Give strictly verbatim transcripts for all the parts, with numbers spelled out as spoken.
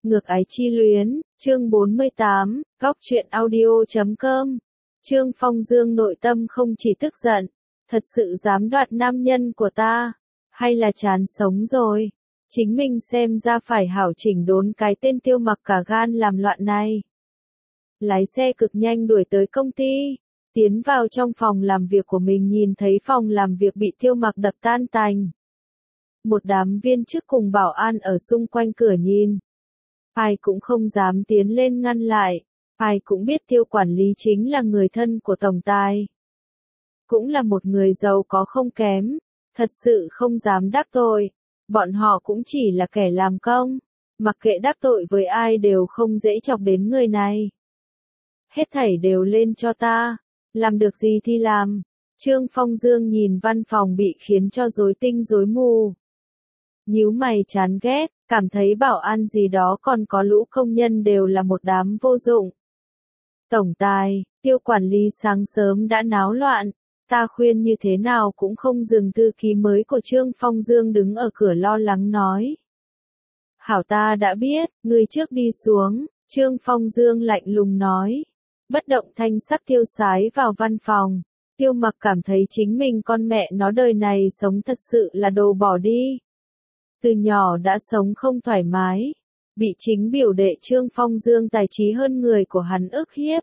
Ngược ái chi luyến, chương bốn mươi tám, góc truyện audio chấm com. Trương Phong Dương nội tâm không chỉ tức giận, thật sự dám đoạt nam nhân của ta, hay là chán sống rồi. Chính mình xem ra phải hảo chỉnh đốn cái tên Tiêu Mặc cả gan làm loạn này. Lái xe cực nhanh đuổi tới công ty, tiến vào trong phòng làm việc của mình, nhìn thấy phòng làm việc bị Tiêu Mặc đập tan tành. Một đám viên chức cùng bảo an ở xung quanh cửa nhìn. Ai cũng không dám tiến lên ngăn lại, ai cũng biết Tiêu quản lý chính là người thân của tổng tài. Cũng là một người giàu có không kém, thật sự không dám đáp tội, bọn họ cũng chỉ là kẻ làm công, mặc kệ đáp tội với ai đều không dễ chọc đến người này. Hết thảy đều lên cho ta, làm được gì thì làm. Trương Phong Dương nhìn văn phòng bị khiến cho rối tinh rối mù. Nhíu mày chán ghét, cảm thấy bảo an gì đó còn có lũ công nhân đều là một đám vô dụng. Tổng tài, Tiêu quản lý sáng sớm đã náo loạn, ta khuyên như thế nào cũng không dừng. Thư ký mới của Trương Phong Dương đứng ở cửa lo lắng nói. Hảo, ta đã biết, người trước đi xuống, Trương Phong Dương lạnh lùng nói. Bất động thanh sắc Tiêu sái vào văn phòng, Tiêu Mặc cảm thấy chính mình con mẹ nó đời này sống thật sự là đồ bỏ đi. Từ nhỏ đã sống không thoải mái, bị chính biểu đệ Trương Phong Dương tài trí hơn người của hắn ức hiếp.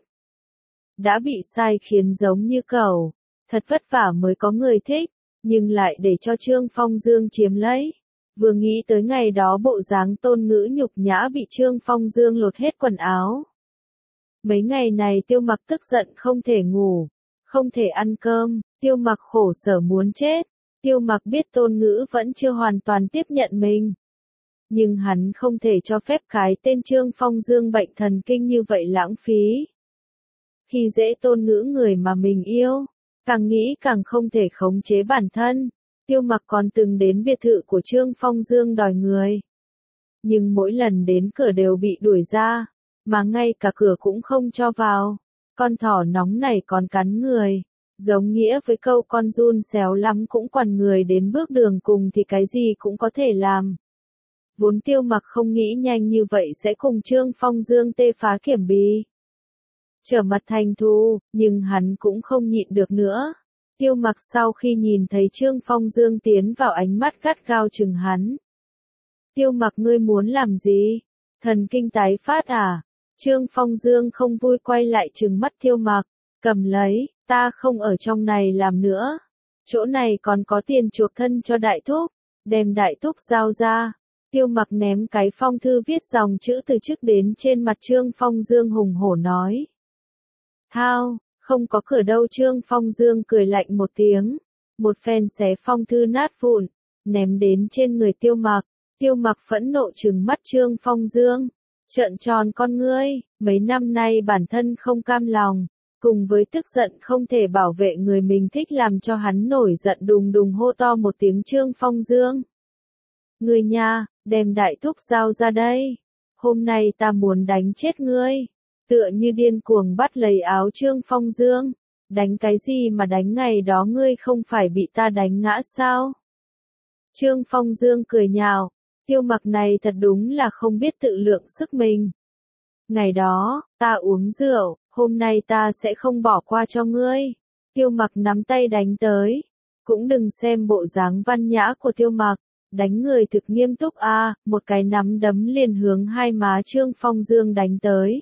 Đã bị sai khiến giống như cẩu, thật vất vả mới có người thích, nhưng lại để cho Trương Phong Dương chiếm lấy. Vừa nghĩ tới ngày đó bộ dáng Tôn Ngữ nhục nhã bị Trương Phong Dương lột hết quần áo. Mấy ngày này Tiêu Mặc tức giận không thể ngủ, không thể ăn cơm, Tiêu Mặc khổ sở muốn chết. Tiêu Mặc biết Tôn Ngữ vẫn chưa hoàn toàn tiếp nhận mình. Nhưng hắn không thể cho phép cái tên Trương Phong Dương bệnh thần kinh như vậy lãng phí. Khi dễ Tôn Ngữ người mà mình yêu, càng nghĩ càng không thể khống chế bản thân. Tiêu Mặc còn từng đến biệt thự của Trương Phong Dương đòi người. Nhưng mỗi lần đến cửa đều bị đuổi ra, mà ngay cả cửa cũng không cho vào. Con thỏ nóng này còn cắn người. Giống nghĩa với câu con giun xéo lắm cũng quằn người đến bước đường cùng thì cái gì cũng có thể làm. Vốn Tiêu Mặc không nghĩ nhanh như vậy sẽ cùng Trương Phong Dương tê phá Kiểm Bì. Trở mặt thành thù, nhưng hắn cũng không nhịn được nữa. Tiêu Mặc sau khi nhìn thấy Trương Phong Dương tiến vào ánh mắt gắt gao chừng hắn. Tiêu Mặc, ngươi muốn làm gì? Thần kinh tái phát à? Trương Phong Dương không vui quay lại trừng mắt Tiêu Mặc, cầm lấy. Ta không ở trong này làm nữa. Chỗ này còn có tiền chuộc thân cho đại thúc. Đem đại thúc giao ra. Tiêu Mặc ném cái phong thư viết dòng chữ từ trước đến trên mặt Trương Phong Dương hùng hổ nói. Thao, không có cửa đâu. Trương Phong Dương cười lạnh một tiếng. Một phen xé phong thư nát vụn. Ném đến trên người Tiêu Mặc. Tiêu Mặc phẫn nộ trừng mắt Trương Phong Dương. Trợn tròn con ngươi. Mấy năm nay bản thân không cam lòng. Cùng với tức giận không thể bảo vệ người mình thích làm cho hắn nổi giận đùng đùng hô to một tiếng Trương Phong Dương. Ngươi nha, đem đại thúc giao ra đây. Hôm nay ta muốn đánh chết ngươi. Tựa như điên cuồng bắt lấy áo Trương Phong Dương. Đánh cái gì mà đánh, ngày đó ngươi không phải bị ta đánh ngã sao? Trương Phong Dương cười nhạo. Tiêu Mặc này thật đúng là không biết tự lượng sức mình. Ngày đó, ta uống rượu. Hôm nay ta sẽ không bỏ qua cho ngươi. Tiêu Mặc nắm tay đánh tới. Cũng đừng xem bộ dáng văn nhã của Tiêu Mặc. Đánh người thực nghiêm túc a, à, một cái nắm đấm liền hướng hai má Trương Phong Dương đánh tới.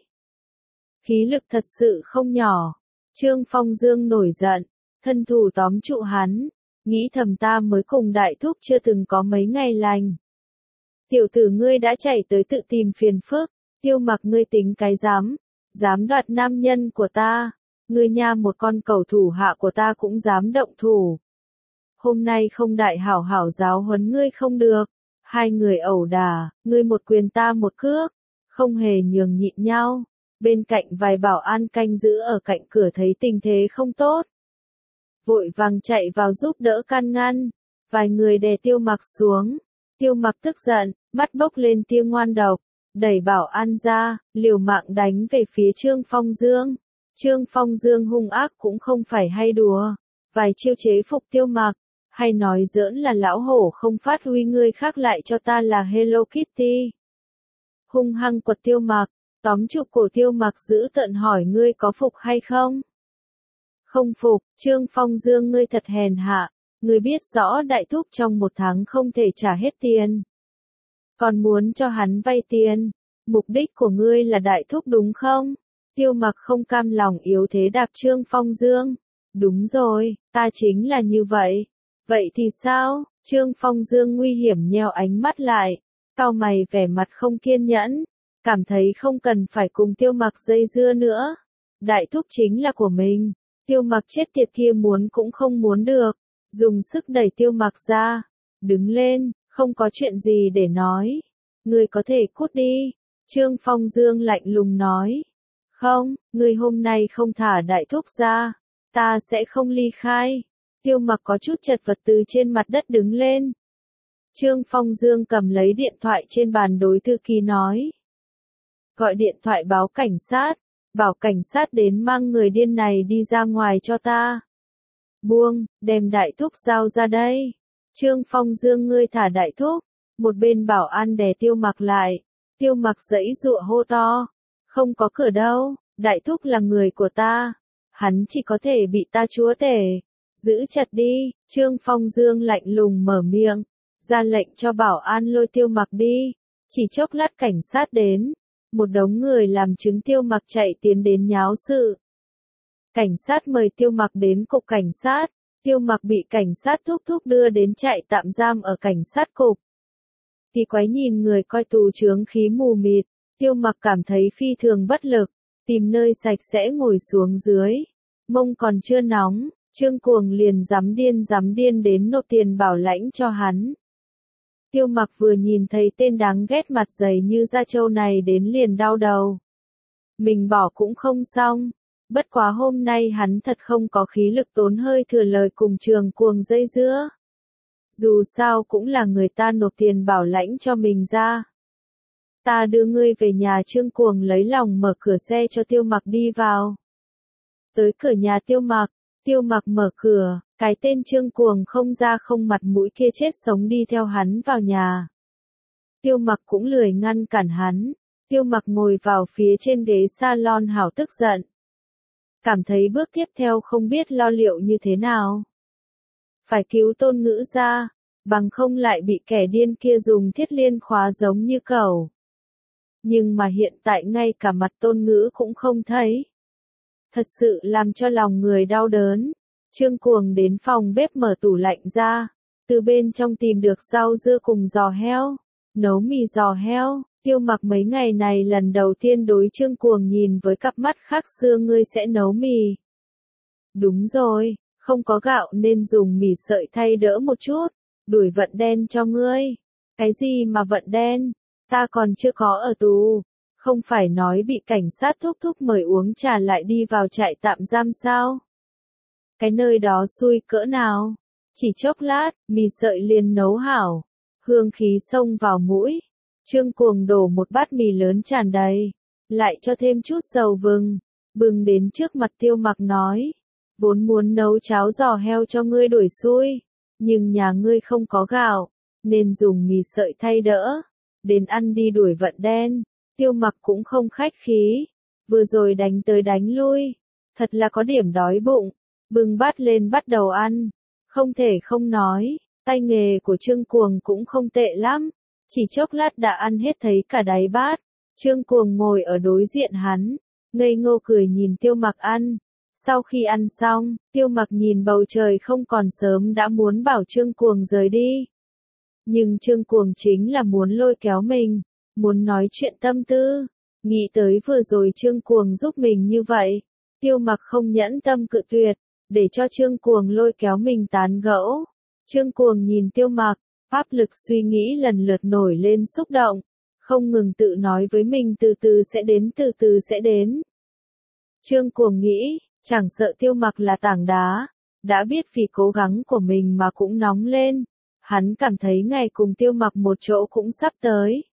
Khí lực thật sự không nhỏ. Trương Phong Dương nổi giận, thân thủ tóm trụ hắn. Nghĩ thầm ta mới cùng đại thúc chưa từng có mấy ngày lành. Tiểu tử ngươi đã chạy tới tự tìm phiền phức. Tiêu Mặc, ngươi tính cái dám. Dám đoạt nam nhân của ta, ngươi nha, một con cẩu thủ hạ của ta cũng dám động thủ. Hôm nay không đại hảo hảo giáo huấn ngươi không được. Hai người ẩu đả, ngươi một quyền ta một cước, không hề nhường nhịn nhau. Bên cạnh vài bảo an canh giữ ở cạnh cửa thấy tình thế không tốt, vội vàng chạy vào giúp đỡ can ngăn. Vài người đè Tiêu Mặc xuống. Tiêu Mặc tức giận, mắt bốc lên tia ngoan độc. Đẩy bảo an ra, liều mạng đánh về phía Trương Phong Dương. Trương Phong Dương hung ác cũng không phải hay đùa. Vài chiêu chế phục Tiêu Mặc, hay nói giỡn là lão hổ không phát huy, ngươi khác lại cho ta là Hello Kitty. hung hăng quật Tiêu Mặc, tóm chụp cổ Tiêu Mặc giữ tợn hỏi ngươi có phục hay không? Không phục, Trương Phong Dương ngươi thật hèn hạ, ngươi biết rõ đại thúc trong một tháng không thể trả hết tiền. Còn muốn cho hắn vay tiền, mục đích của ngươi là đại thúc đúng không? Tiêu Mặc không cam lòng yếu thế đạp Trương Phong Dương. Đúng rồi, ta chính là như vậy. Vậy thì sao? Trương Phong Dương nguy hiểm nheo ánh mắt lại, cau mày vẻ mặt không kiên nhẫn, cảm thấy không cần phải cùng Tiêu Mặc dây dưa nữa. Đại thúc chính là của mình, Tiêu Mặc chết tiệt kia muốn cũng không muốn được, dùng sức đẩy Tiêu Mặc ra, đứng lên, không có chuyện gì để nói. Ngươi có thể cút đi, Trương Phong Dương lạnh lùng nói. Không, ngươi hôm nay không thả đại thúc ra, ta sẽ không ly khai. Tiêu Mặc có chút chật vật từ trên mặt đất đứng lên. Trương Phong Dương cầm lấy điện thoại trên bàn đối thư ký nói. Gọi điện thoại báo cảnh sát, bảo cảnh sát đến mang người điên này đi ra ngoài cho ta. Buông, đem đại thúc giao ra đây. Trương Phong Dương ngươi thả đại thúc. Một bên bảo an đè Tiêu Mặc lại. Tiêu Mặc giãy giụa hô to. Không có cửa đâu, đại thúc là người của ta. Hắn chỉ có thể bị ta chúa tể. Giữ chặt đi, Trương Phong Dương lạnh lùng mở miệng, ra lệnh cho bảo an lôi Tiêu Mặc đi. Chỉ chốc lát cảnh sát đến, một đống người làm chứng Tiêu Mặc chạy tiến đến nháo sự. Cảnh sát mời Tiêu Mặc đến cục cảnh sát, Tiêu Mặc bị cảnh sát thúc thúc đưa đến trại tạm giam ở cảnh sát cục. Kỳ quái nhìn người coi tù chướng khí mù mịt, Tiêu Mặc cảm thấy phi thường bất lực, tìm nơi sạch sẽ ngồi xuống dưới. Mông còn chưa nóng, Trương Cuồng liền dám điên dám điên đến nộp tiền bảo lãnh cho hắn. Tiêu Mặc vừa nhìn thấy tên đáng ghét mặt dày như da trâu này đến liền đau đầu. Mình bỏ cũng không xong, bất quá hôm nay hắn thật không có khí lực tốn hơi thừa lời cùng Trương Cuồng dây dưa. Dù sao cũng là người ta nộp tiền bảo lãnh cho mình ra. Ta đưa ngươi về nhà. Trương Cuồng lấy lòng mở cửa xe cho Tiêu Mặc đi vào. Tới cửa nhà Tiêu Mặc, Tiêu Mặc mở cửa, cái tên Trương Cuồng không da không mặt mũi kia chết sống đi theo hắn vào nhà. Tiêu Mặc cũng lười ngăn cản hắn, Tiêu Mặc ngồi vào phía trên ghế salon hảo tức giận. Cảm thấy bước tiếp theo không biết lo liệu như thế nào. Phải cứu Tôn Ngữ ra, bằng không lại bị kẻ điên kia dùng thiết liên khóa giống như cẩu. Nhưng mà hiện tại ngay cả mặt Tôn Ngữ cũng không thấy. Thật sự làm cho lòng người đau đớn. Trương Cuồng đến phòng bếp mở tủ lạnh ra, từ bên trong tìm được rau dưa cùng giò heo, nấu mì giò heo. Tiêu Mặc mấy ngày này lần đầu tiên đối Trương Cuồng nhìn với cặp mắt khác xưa. Ngươi sẽ nấu mì? Đúng rồi, không có gạo nên dùng mì sợi thay đỡ một chút, đuổi vận đen cho ngươi. Cái gì mà vận đen? Ta còn chưa có ở tù. Không phải nói bị cảnh sát thúc thúc mời uống trà lại đi vào trại tạm giam sao? Cái nơi đó xui cỡ nào? Chỉ chốc lát, mì sợi liền nấu hảo. Hương khí xông vào mũi. Trương Cuồng đổ một bát mì lớn tràn đầy. Lại cho thêm chút dầu vừng. Bừng đến trước mặt Tiêu Mặc nói. Vốn muốn nấu cháo giò heo cho ngươi đổi xui. Nhưng nhà ngươi không có gạo. Nên dùng mì sợi thay đỡ. Đến ăn đi đuổi vận đen. Tiêu Mặc cũng không khách khí. Vừa rồi đánh tới đánh lui. Thật là có điểm đói bụng. Bưng bát lên bắt đầu ăn. Không thể không nói. Tay nghề của Trương Cuồng cũng không tệ lắm. Chỉ chốc lát đã ăn hết thấy cả đáy bát. Trương Cuồng ngồi ở đối diện hắn. Ngây ngô cười nhìn Tiêu Mặc ăn. Sau khi ăn xong, Tiêu Mặc nhìn bầu trời không còn sớm đã muốn bảo Trương Cuồng rời đi. Nhưng Trương Cuồng chính là muốn lôi kéo mình. Muốn nói chuyện tâm tư. Nghĩ tới vừa rồi Trương Cuồng giúp mình như vậy. Tiêu Mặc không nhẫn tâm cự tuyệt. Để cho Trương Cuồng lôi kéo mình tán gẫu. Trương Cuồng nhìn Tiêu Mặc. Áp lực suy nghĩ lần lượt nổi lên xúc động. Không ngừng tự nói với mình từ từ sẽ đến từ từ sẽ đến. Trương Cuồng nghĩ. Chẳng sợ Tiêu Mặc là tảng đá. Đã biết vì cố gắng của mình mà cũng nóng lên. Hắn cảm thấy ngày cùng Tiêu Mặc một chỗ cũng sắp tới.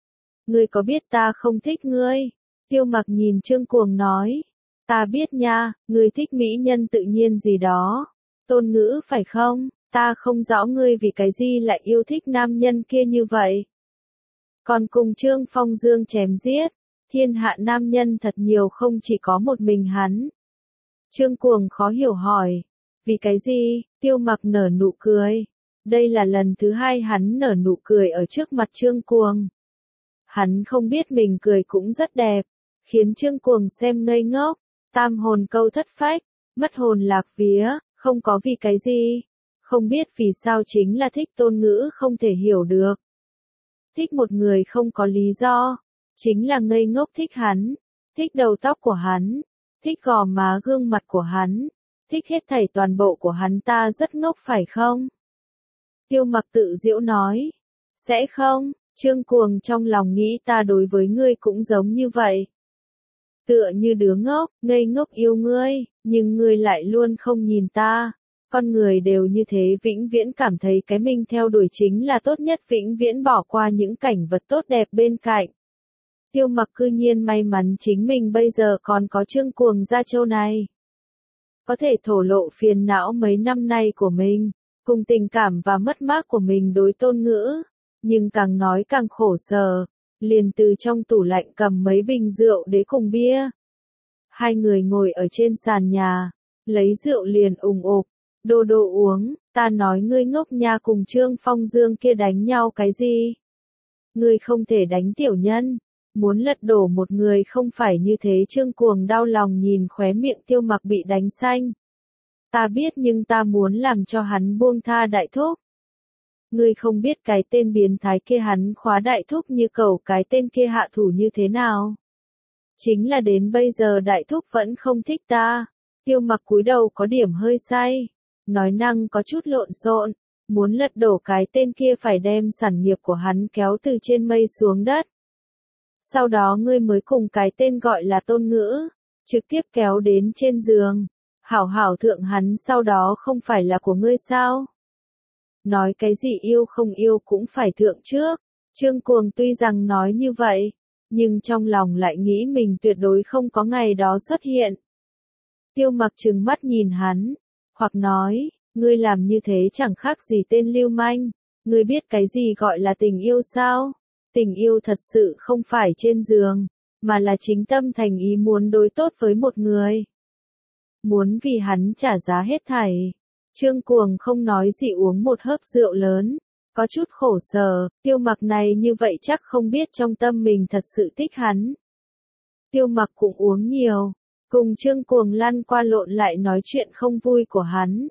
Ngươi có biết ta không thích ngươi? Tiêu Mặc nhìn Trương Cuồng nói. Ta biết nha, ngươi thích mỹ nhân tự nhiên gì đó. Tôn Ngữ phải không? Ta không rõ ngươi vì cái gì lại yêu thích nam nhân kia như vậy. còn cùng Trương Phong Dương chém giết. Thiên hạ nam nhân thật nhiều không chỉ có một mình hắn. Trương Cuồng khó hiểu hỏi. Vì cái gì? Tiêu Mặc nở nụ cười. Đây là lần thứ hai hắn nở nụ cười ở trước mặt Trương Cuồng. Hắn không biết mình cười cũng rất đẹp, khiến Trương Cuồng xem ngây ngốc, tam hồn câu thất phách, mất hồn lạc vía, không có vì cái gì. Không biết vì sao chính là thích Tôn Ngữ không thể hiểu được. Thích một người không có lý do, chính là ngây ngốc thích hắn, thích đầu tóc của hắn, thích gò má gương mặt của hắn, thích hết thảy toàn bộ của hắn ta rất ngốc phải không? Tiêu Mặc tự giễu nói, sẽ không, Trương Cuồng trong lòng nghĩ ta đối với ngươi cũng giống như vậy. Tựa như đứa ngốc, ngây ngốc yêu ngươi, nhưng ngươi lại luôn không nhìn ta. Con người đều như thế vĩnh viễn cảm thấy cái mình theo đuổi chính là tốt nhất, vĩnh viễn bỏ qua những cảnh vật tốt đẹp bên cạnh. Tiêu Mặc cư nhiên may mắn chính mình bây giờ còn có Trương Cuồng Gia Châu này. Có thể thổ lộ phiền não mấy năm nay của mình, cùng tình cảm và mất mát của mình đối Tôn Ngữ. Nhưng càng nói càng khổ sở, liền từ trong tủ lạnh cầm mấy bình rượu đế cùng bia. Hai người ngồi ở trên sàn nhà, lấy rượu liền ùng ục, đô đô uống, ta nói ngươi ngốc nha, cùng Trương Phong Dương kia đánh nhau cái gì? Ngươi không thể đánh tiểu nhân, muốn lật đổ một người không phải như thế. Trương Cuồng đau lòng nhìn khóe miệng Tiêu Mặc bị đánh xanh. Ta biết, nhưng ta muốn làm cho hắn buông tha đại thúc. Ngươi không biết cái tên biến thái kia hắn khóa đại thúc như cầu, cái tên kia hạ thủ như thế nào. Chính là đến bây giờ đại thúc vẫn không thích ta. Tiêu Mặc cúi đầu có điểm hơi say, nói năng có chút lộn xộn, muốn lật đổ cái tên kia phải đem sản nghiệp của hắn kéo từ trên mây xuống đất. Sau đó ngươi mới cùng cái tên gọi là Tôn Ngữ, trực tiếp kéo đến trên giường, hảo hảo thượng hắn, sau đó không phải là của ngươi sao? Nói cái gì yêu không yêu cũng phải thượng trước. Trương Cuồng tuy rằng nói như vậy, nhưng trong lòng lại nghĩ mình tuyệt đối không có ngày đó xuất hiện. Tiêu Mặc trừng mắt nhìn hắn, hoặc nói, ngươi làm như thế chẳng khác gì tên lưu manh, ngươi biết cái gì gọi là tình yêu sao? Tình yêu thật sự không phải trên giường, mà là chính tâm thành ý muốn đối tốt với một người. Muốn vì hắn trả giá hết thảy. Trương Cuồng không nói gì uống một hớp rượu lớn, có chút khổ sở. Tiêu Mặc này như vậy chắc không biết trong tâm mình thật sự thích hắn. Tiêu Mặc cũng uống nhiều, cùng Trương Cuồng lăn qua lộn lại nói chuyện không vui của hắn.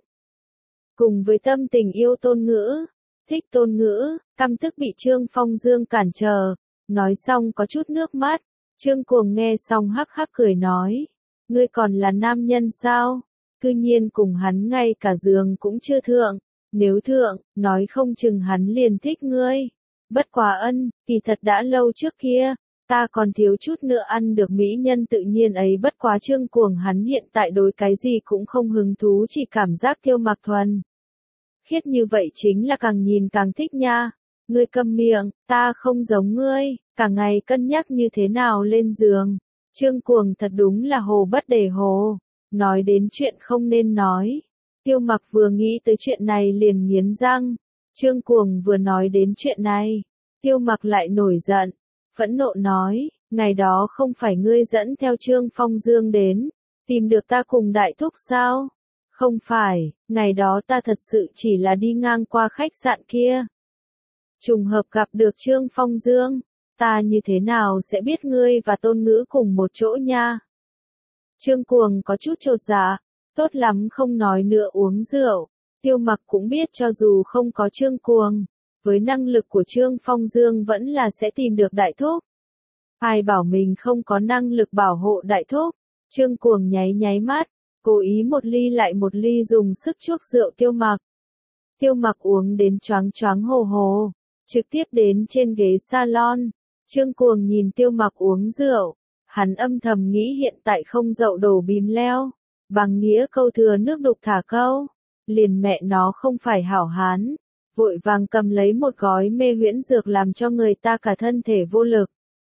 Cùng với tâm tình yêu Tôn Ngữ, thích Tôn Ngữ, căm tức bị Trương Phong Dương cản trở, nói xong có chút nước mắt. Trương Cuồng nghe xong hắc hắc cười nói, ngươi còn là nam nhân sao? Cư nhiên cùng hắn ngay cả giường cũng chưa thượng, nếu thượng, nói không chừng hắn liền thích ngươi. Bất quá ân, kỳ thật đã lâu trước kia, ta còn thiếu chút nữa ăn được mỹ nhân tự nhiên ấy. Bất quá Trương Cuồng hắn hiện tại đối cái gì cũng không hứng thú, chỉ cảm giác Tiêu Mặc thuần khiết như vậy chính là càng nhìn càng thích nha. Ngươi câm miệng, ta không giống ngươi, cả ngày cân nhắc như thế nào lên giường. Trương Cuồng thật đúng là hồ bất để hồ, nói đến chuyện không nên nói. Tiêu Mặc vừa nghĩ tới chuyện này liền nghiến răng. Trương Cuồng vừa nói đến chuyện này, Tiêu Mặc lại nổi giận, phẫn nộ nói, ngày đó không phải ngươi dẫn theo Trương Phong Dương đến, tìm được ta cùng đại thúc sao? Không phải, ngày đó ta thật sự chỉ là đi ngang qua khách sạn kia. Trùng hợp gặp được Trương Phong Dương, ta như thế nào sẽ biết ngươi và Tôn Ngữ cùng một chỗ nha? Trương Cuồng có chút chột dạ, tốt lắm không nói nữa uống rượu. Tiêu Mặc cũng biết cho dù không có Trương Cuồng, với năng lực của Trương Phong Dương vẫn là sẽ tìm được đại thúc. Ai bảo mình không có năng lực bảo hộ đại thúc? Trương Cuồng nháy nháy mắt, cố ý một ly lại một ly dùng sức chuốc rượu Tiêu Mặc. Tiêu Mặc uống đến choáng choáng hồ hồ, trực tiếp đến trên ghế salon. Trương Cuồng nhìn Tiêu Mặc uống rượu, hắn âm thầm nghĩ hiện tại không dậu đổ bìm leo, bằng nghĩa câu thừa nước đục thả câu, liền mẹ nó không phải hảo hán, vội vàng cầm lấy một gói mê huyễn dược làm cho người ta cả thân thể vô lực.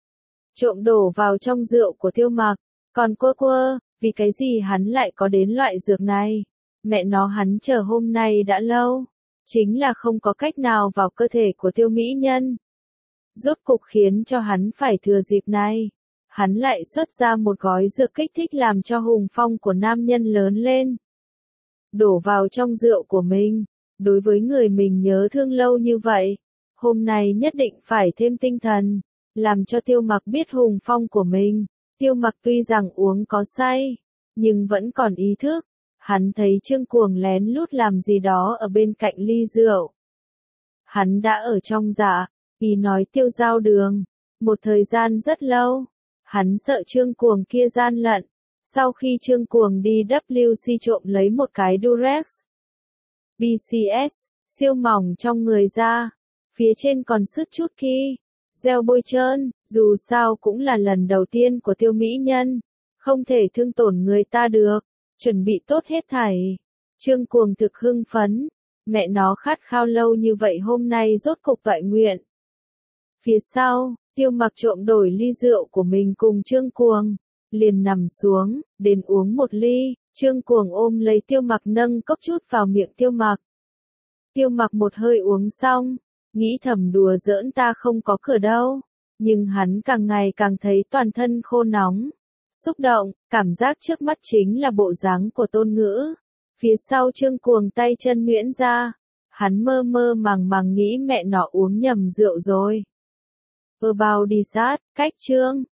Trộm đổ vào trong rượu của Tiêu Mặc, còn quơ quơ, vì cái gì hắn lại có đến loại dược này? Mẹ nó hắn chờ hôm nay đã lâu, chính là không có cách nào vào cơ thể của Tiêu mỹ nhân. Rốt cục khiến cho hắn phải thừa dịp này. Hắn lại xuất ra một gói dược kích thích làm cho hùng phong của nam nhân lớn lên. Đổ vào trong rượu của mình. Đối với người mình nhớ thương lâu như vậy, hôm nay nhất định phải thêm tinh thần, làm cho Tiêu Mặc biết hùng phong của mình. Tiêu Mặc tuy rằng uống có say, nhưng vẫn còn ý thức. Hắn thấy Trương Cuồng lén lút làm gì đó ở bên cạnh ly rượu. Hắn đã ở trong dạ, ý nói Tiêu Giao Đường, một thời gian rất lâu. Hắn sợ Trương Cuồng kia gian lận. Sau khi Trương Cuồng đi W C trộm lấy một cái Durex B C S, siêu mỏng trong người ra, phía trên còn sứt chút ki, gel bôi trơn, dù sao cũng là lần đầu tiên của Tiêu mỹ nhân, không thể thương tổn người ta được, chuẩn bị tốt hết thảy. Trương Cuồng thực hưng phấn, mẹ nó khát khao lâu như vậy hôm nay rốt cục toại nguyện. Phía sau, Tiêu Mặc trộm đổi ly rượu của mình cùng Trương Cuồng, liền nằm xuống, đến uống một ly. Trương Cuồng ôm lấy Tiêu Mặc nâng cốc chút vào miệng Tiêu Mặc. Tiêu Mặc một hơi uống xong, nghĩ thầm đùa giỡn ta không có cửa đâu, nhưng hắn càng ngày càng thấy toàn thân khô nóng, xúc động, cảm giác trước mắt chính là bộ dáng của Tôn Ngữ. Phía sau Trương Cuồng tay chân nhuyễn ra, hắn mơ mơ màng màng nghĩ mẹ nó uống nhầm rượu rồi. About đi sát, cách Trương